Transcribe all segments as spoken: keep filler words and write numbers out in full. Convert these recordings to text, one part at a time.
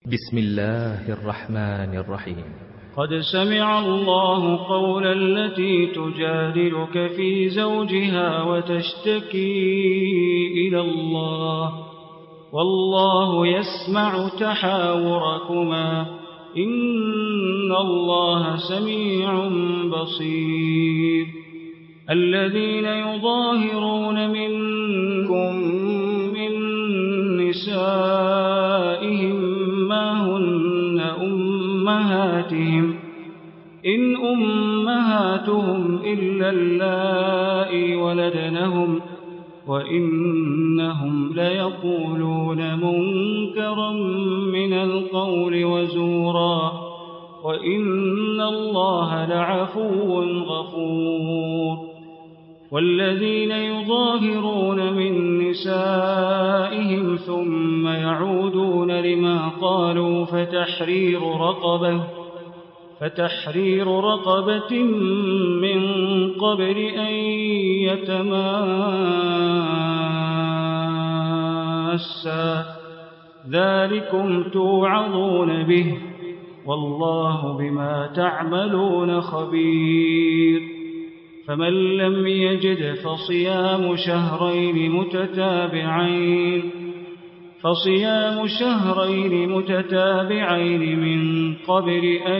بسم الله الرحمن الرحيم. قد سمع الله قول التي تجادلك في زوجها وتشتكي إلى الله والله يسمع تحاوركما إن الله سميع بصير. الذين يظاهرون منكم من نسائهم ما هن أمهاتهم إن أمهاتهم إلا اللائي ولدنهم وإنهم ليقولون منكرا من القول وزورا وإن الله لعفو غفور. والذين يظاهرون من نسائهم ثم يعودون لما قالوا فتحرير رقبة فتحرير رقبة من قبل أن يتماسا ذلكم توعظون به والله بما تعملون خبير. فمن لم يجد فصيام شهرين متتابعين فصيام شهرين متتابعين من قبل أن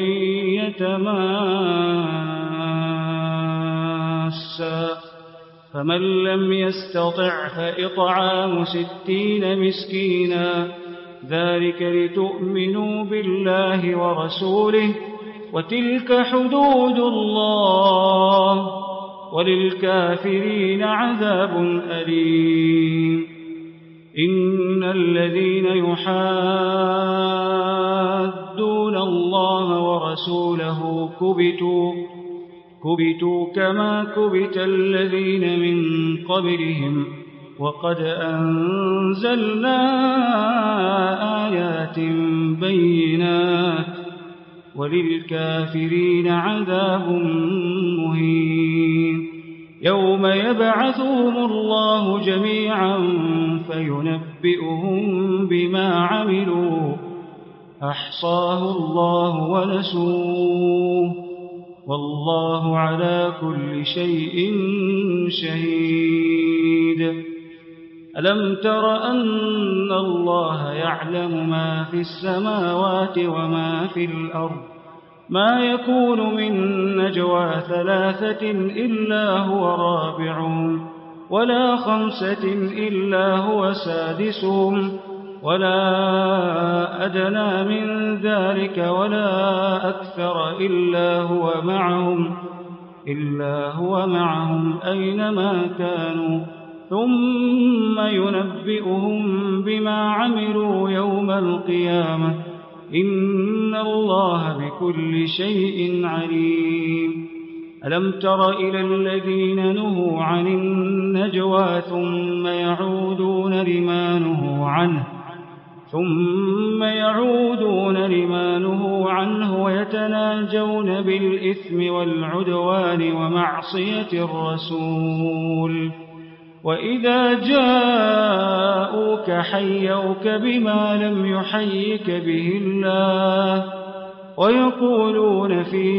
يتماسا فمن لم يستطع فإطعام ستين مسكينا ذلك لتؤمنوا بالله ورسوله وتلك حدود الله وللكافرين عذاب أليم. إن الذين يحادون الله ورسوله كبتوا كبتوا كما كبت الذين من قبلهم وقد أنزلنا آيات بينات وللكافرين عذاب مهين. يوم يبعثهم الله جميعا فينبئهم بما عملوا أحصاه الله ونسوه والله على كل شيء شهيد. ألم تر أن الله يعلم ما في السماوات وما في الأرض ما يكون من نجوى ثلاثة إلا هو رابعهم ولا خمسة إلا هو سادسهم ولا أدنى من ذلك ولا أكثر إلا هو معهم إلا هو معهم أينما كانوا ثم ينبئهم بما عملوا يوم القيامة إن الله بكل شيء عليم. ألم تر إلى الذين نهوا عن النجوى ثم يعودون لما نهوا عنه ثم يعودون لما نهوا عنه ويتناجون بالإثم والعدوان ومعصية الرسول وإذا جاءوك حيوك بما لم يحيك به الله ويقولون في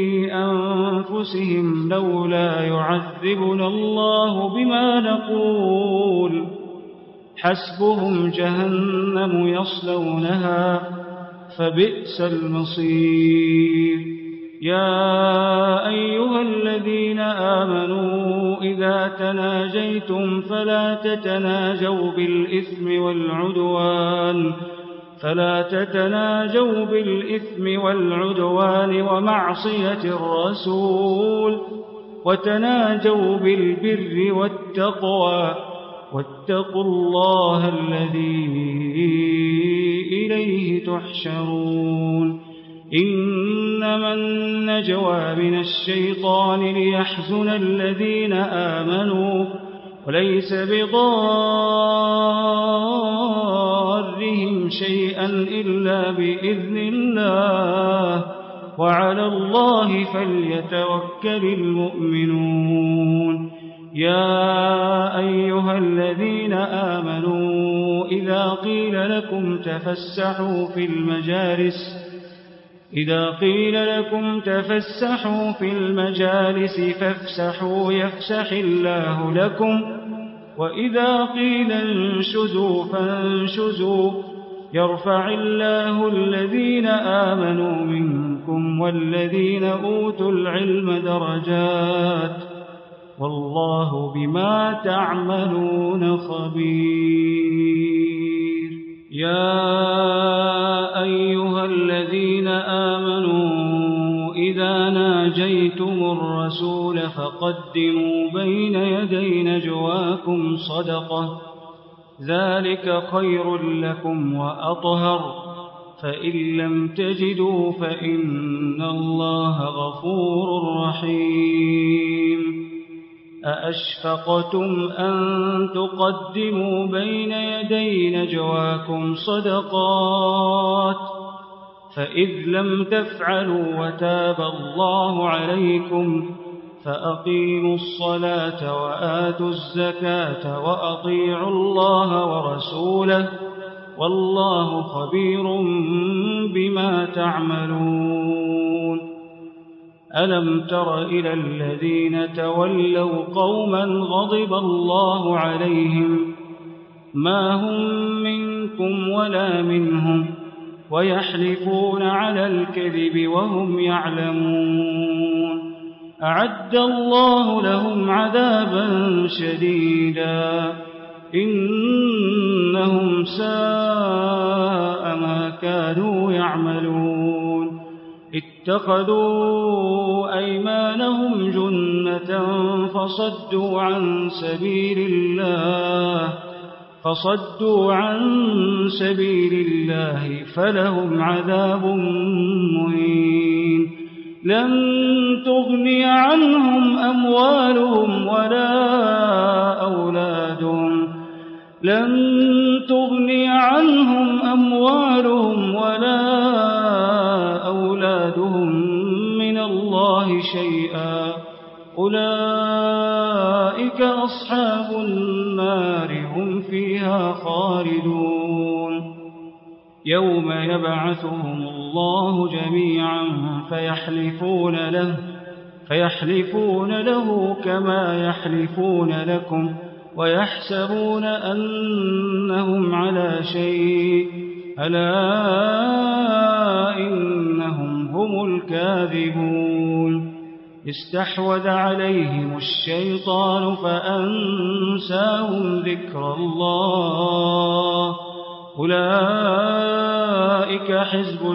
أنفسهم لولا يعذبنا الله بما نقول حسبهم جهنم يصلونها فبئس المصير. يا أيها الذين آمنوا إذا تناجيتم فلا تتناجوا بالإثم والعدوان فلا تتناجوا بالإثم والعدوان ومعصية الرسول وتناجوا بالبر والتقوى واتقوا الله الذي إليه تحشرون. إنما النجوى من الشيطان ليحزن الذين آمنوا وليس بضارهم شيئا إلا بإذن الله وعلى الله فليتوكل المؤمنون. يا أيها الذين آمنوا إذا قيل لكم تفسحوا في المجالس إذا قيل لكم تفسحوا في المجالس فافسحوا يفسح الله لكم وإذا قيل انشزوا فانشزوا يرفع الله الذين آمنوا منكم والذين أوتوا العلم درجات والله بما تعملون خبير. يا أيها الذين آمنوا إذا ناجيتم الرسول فقدموا بين يدي نجواكم صدقة ذلك خير لكم وأطهر فإن لم تجدوا فإن الله غفور رحيم. أأشفقتم أن تقدموا بين يدي نجواكم صدقات فإذ لم تفعلوا وتاب الله عليكم فأقيموا الصلاة وآتوا الزكاة وأطيعوا الله ورسوله والله خبير بما تعملون. ألم تر إلى الذين تولوا قوما غضب الله عليهم ما هم منكم ولا منهم ويحلفون على الكذب وهم يعلمون أعد الله لهم عذابا شديدا إنهم ساء ما كانوا يعملون. اتخذوا أيمانهم جنة فصدوا عن سبيل الله فصدوا عن سبيل الله فلهم عذاب مهين. لن تغني عنهم أموالهم ولا أولادهم لن تغني عنهم أموالهم ولا أولادهم من الله شيئا أولئك أصحاب النار هم فيها خالدون. يوم يبعثهم الله جميعا فيحلفون له فيحلفون له كما يحلفون لكم ويحسبون أنهم على شيء ألا إنهم هم الكاذبون. استحوذ عليهم الشيطان فأنساهم ذكر الله أولئك حزب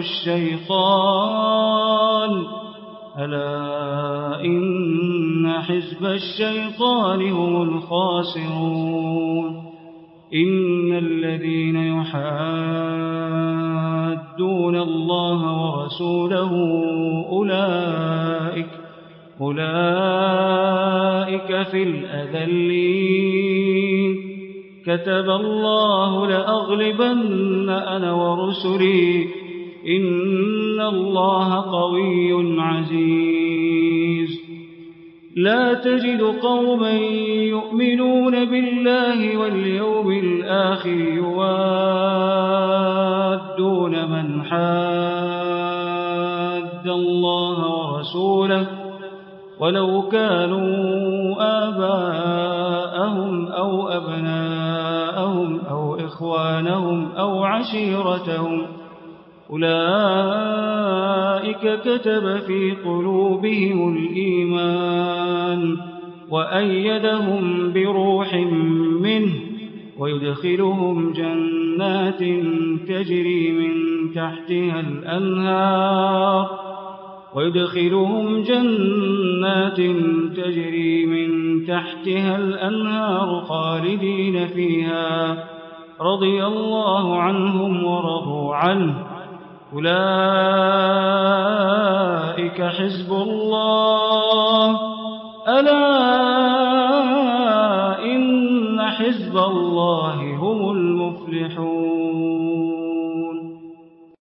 الشيطان ألا إن حزب الشيطان هم الخاسرون. إن الذين يحادون الله ورسوله أولئك أولئك في الأذلين. كتب الله لأغلبن أنا ورسلي إن الله قوي عزيز. لا تجد قوما يؤمنون بالله واليوم الآخر يوادون من حاد الله ورسوله ولو كانوا آباءهم أو أبناءهم أو إخوانهم أو عشيرتهم أولئك كتب في قلوبهم الإيمان وأيدهم بروح منه ويدخلهم جنات تجري من تحتها الأنهار ويدخلهم جنات تجري من تحتها الأنهار خالدين فيها رضي الله عنهم ورضوا عنه أولئك حزب الله ألا إن حزب الله هم